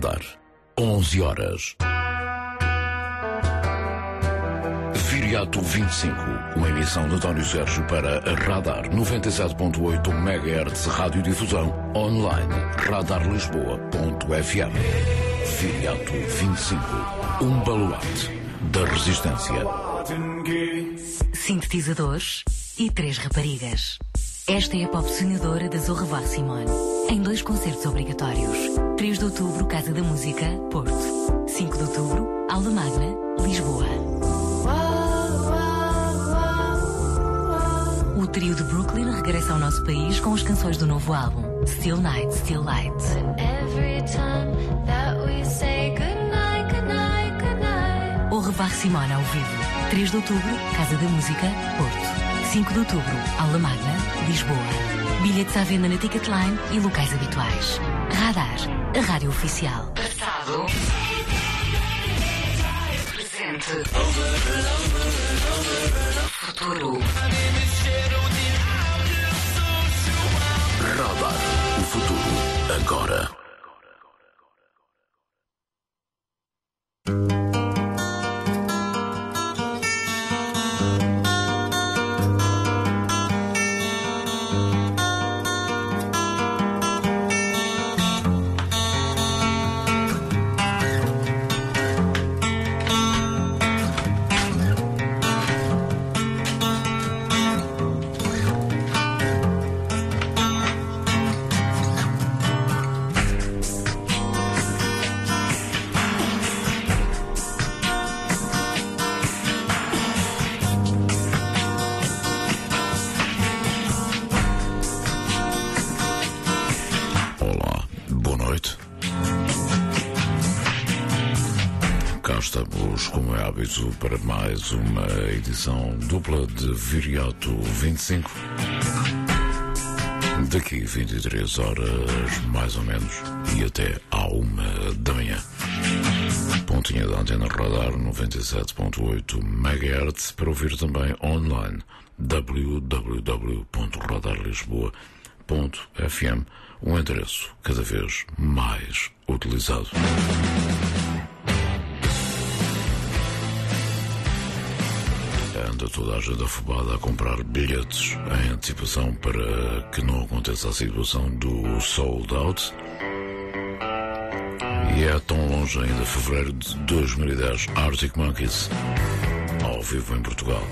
Radar, 11 horas. Viriato 25, uma emissão de António Sérgio para a Radar 97.8 MHz Radiodifusão online radarlisboa.fm. Viriato 25, um baluarte da resistência. Sintetizadores e 3 raparigas. Esta é a pop sonhadora da Zorra Var Simone, em 2 concertos obrigatórios. 3 de outubro, Casa da Música, Porto. 5 de outubro, Aula Magna, Lisboa. O trio de Brooklyn regressa ao nosso país com as canções do novo álbum, Still Night, Still Light. O Revar Simone ao vivo. 3 de outubro, Casa da Música, Porto. 5 de outubro, Aula Magna, Lisboa. Bilhetes à venda na Ticketline e locais habituais. Radar, a rádio oficial. Passado. Presente. Futuro. Radar, o futuro, agora. Estamos, como é hábito, para mais uma edição dupla de Viriato 25. Daqui 23 horas, mais ou menos, e até à 1 da manhã. Pontinha da antena Radar 97.8 MHz para ouvir também online www.radarlisboa.fm, um endereço cada vez mais utilizado. Anda toda a gente afobada a comprar bilhetes em antecipação para que não aconteça a situação do sold out. E é tão longe ainda, fevereiro de 2010, Arctic Monkeys, ao vivo em Portugal.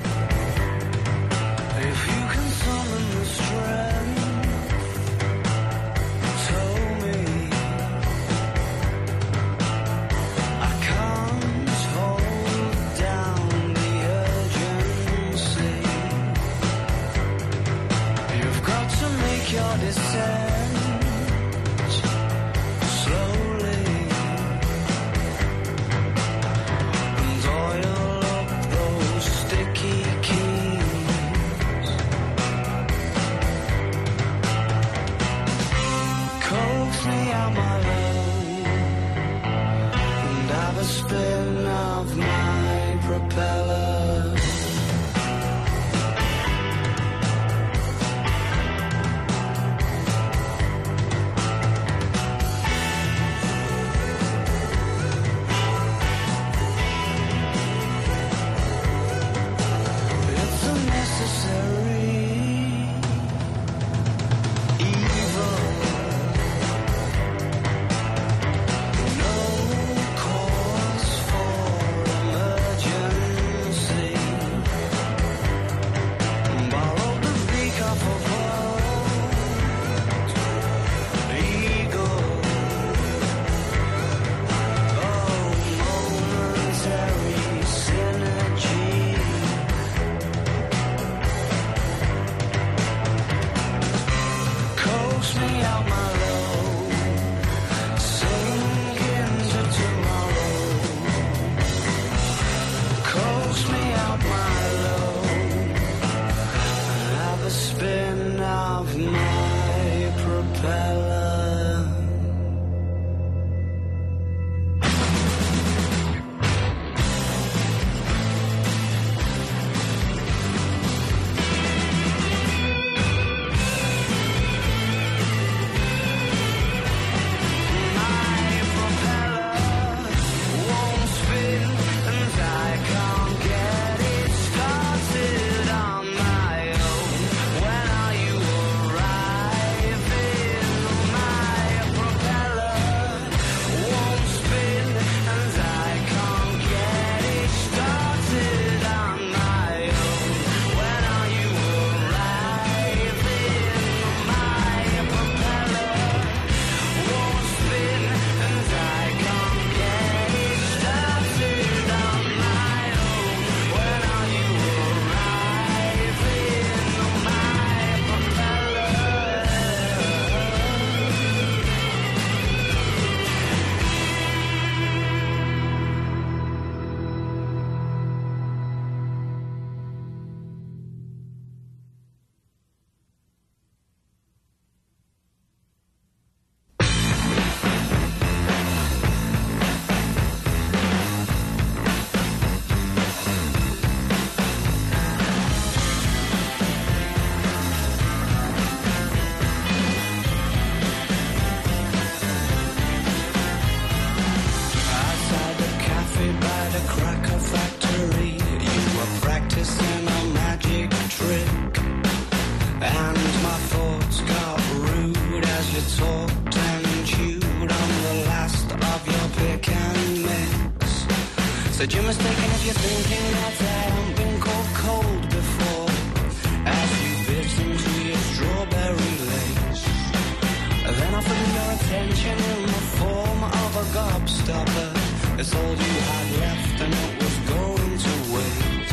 talked and chewed on the last of your pick and mix. Said you're mistaken if you're thinking that I haven't been cold before. As you bit into your strawberry lace, then offered me your attention in the form of a gobstopper. It's all you had left and it was going to waste.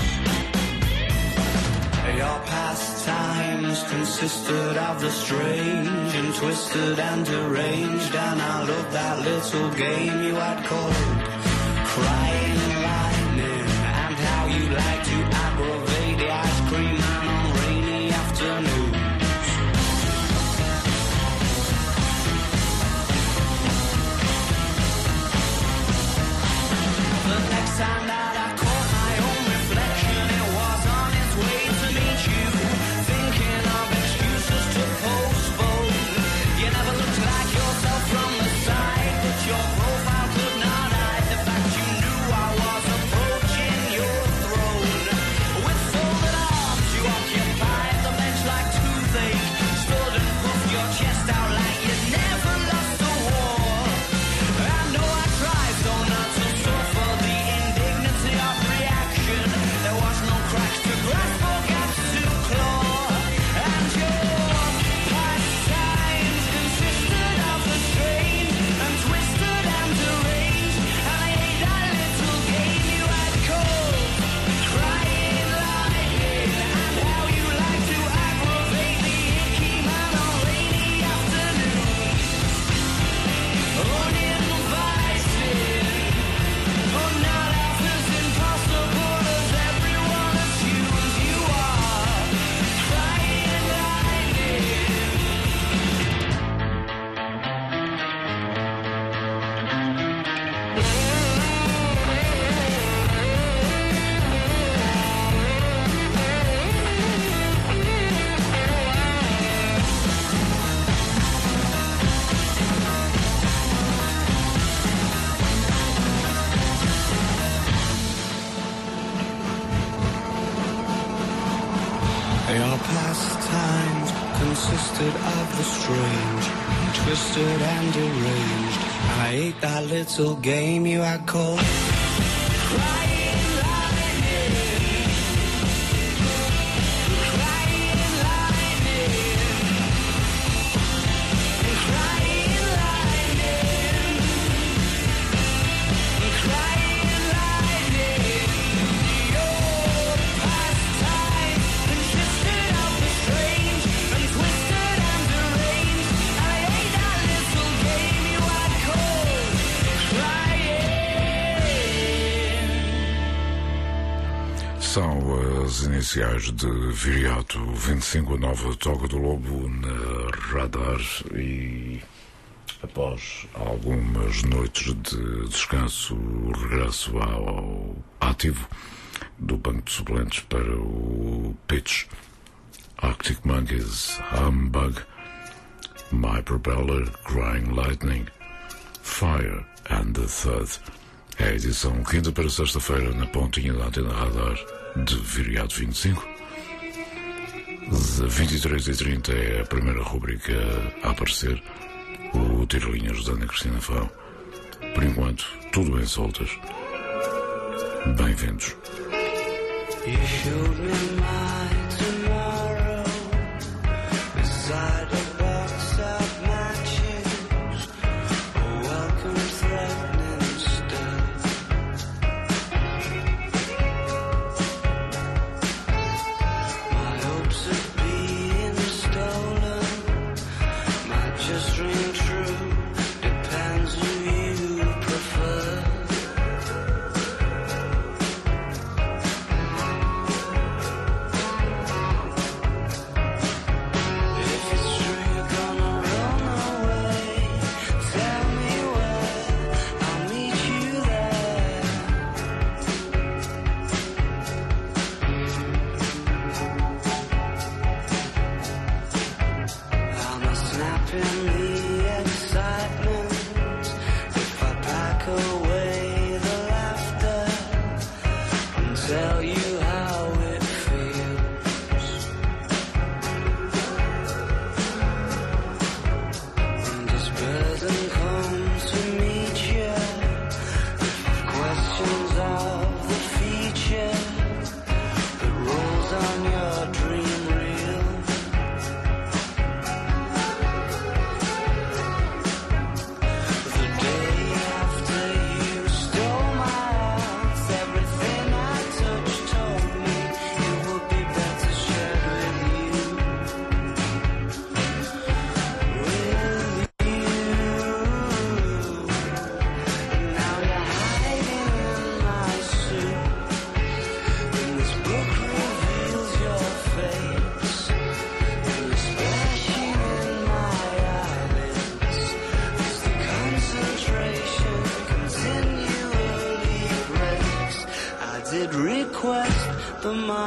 Your pastimes consisted of the strange and twisted and deranged, and I loved that little game you had called Crying Lightning, and how you like to aggravate the ice cream man on rainy afternoons. The next time that I caught my own reflection, it was on its way to meet you, thinking of excuses to postpone. You never looked like yourself from the side, but your profile could not hide the fact you knew I was approaching your throne. With folded arms you occupied the bench like toothache, stood and puffed your chest out like you'd never lost a war. I know I tried so not to suffer the indignity of reaction. There was no cracks to grasp or gaps to claw, and your pastimes consisted of the strange and twisted and deranged, and I hate that little game you had called Crying Lightning, and how you like to aggravate the icky man on rainy afternoons. Uninvited, oh, not half as impossible as everyone assumes you are. Crying Lightning. Your pastimes consisted of the strange, twisted and deranged, and I ate that little game you had called Crying Lightning. Crying Lightning. Crying Lightning. Crying Lightning. Your pastime consisted of the strange and twisted and deranged, and I ate that little game you had called Crying. São as iniciais de Viriato 25, a nova Toca do Lobo na Radar, e após algumas noites de descanso, regresso ao ativo do banco de suplentes para o pitch. Arctic Monkeys, Humbug, My Propeller, Crying Lightning, Fire and the Third. É a edição quinta para sexta-feira na pontinha da Antena Radar de Viriato 25. De 23h30 é a primeira rubrica a aparecer, o Tiro-Linhas da Ana Cristina Fão. Por enquanto, tudo bem soltas. Bem-vindos. You showed me my tomorrow beside a box of matches, a welcome threatening stuff. My hopes of being stolen might just ring true, depends who you prefer.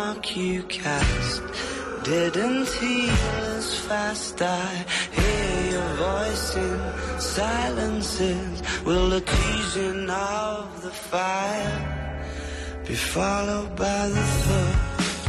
mark you cast didn't heal as fast. I hear your voice in silences. Will the teasing of the fire be followed by the thirst?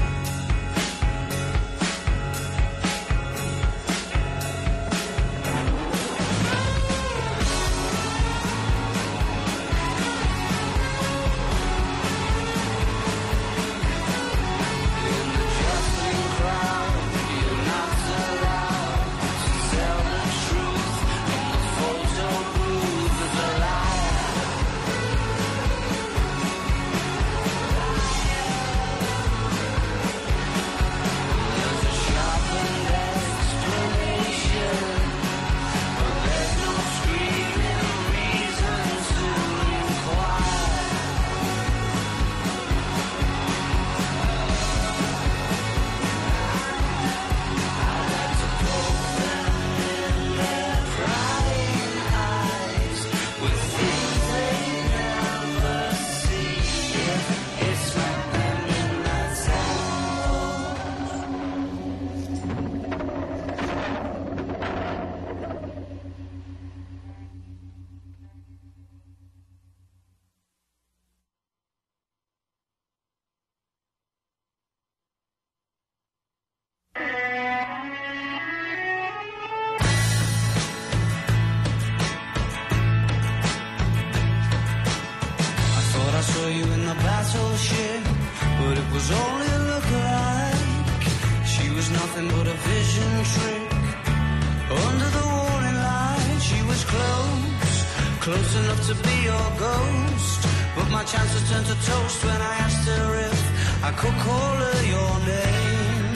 Battleship, but it was only a look-alike. She was nothing but a vision trick. Under the warning light, she was close enough to be your ghost. But my chances turned to toast when I asked her if I could call her your name.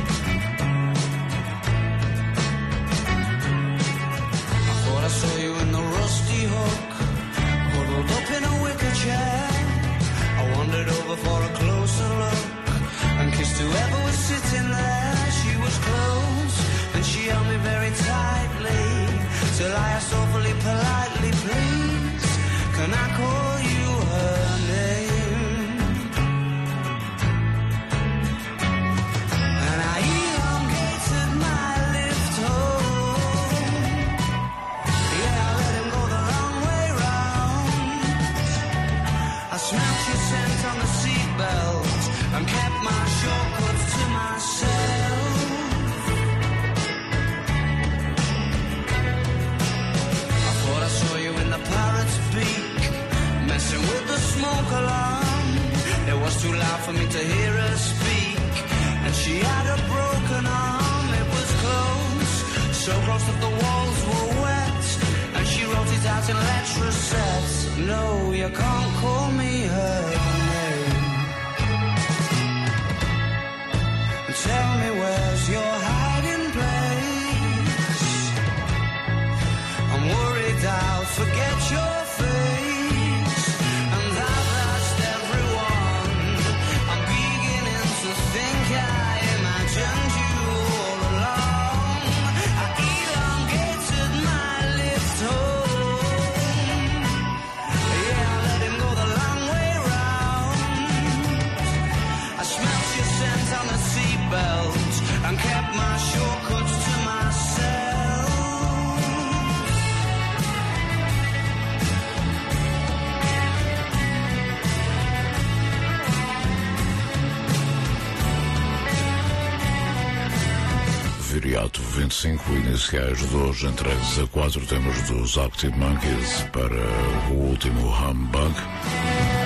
I thought I saw you in the rusty hook, huddled up in a wicker chair. I wandered over for a closer look and kissed whoever was sitting there. She was close and she held me very tightly till I asked awfully politely, please, can I call you her name? And I elongated my lift home. Yeah, I let him go the long way round. I smelled your scent on the seatbelt and kept my shortcuts to myself. I thought I saw you in the parrot's beak, messing with the smoke alarm. It was too loud for me to hear her speak, and she had a broken arm. It was close, so close that the walls were wet, and she wrote it out in letter sets. No, you can't call me her name. Tell me where's your hiding place. I'm worried I'll forget your face, and I've lost everyone. I'm beginning to think I imagined you all along. I elongated my lift home. Yeah, I let him go the long way round. I smelled your scent on the seatbelt and kept my shortcuts to myself. Viriato 25, iniciais de hoje entregues a 4 temas dos Arctic Monkeys para o último Humbug.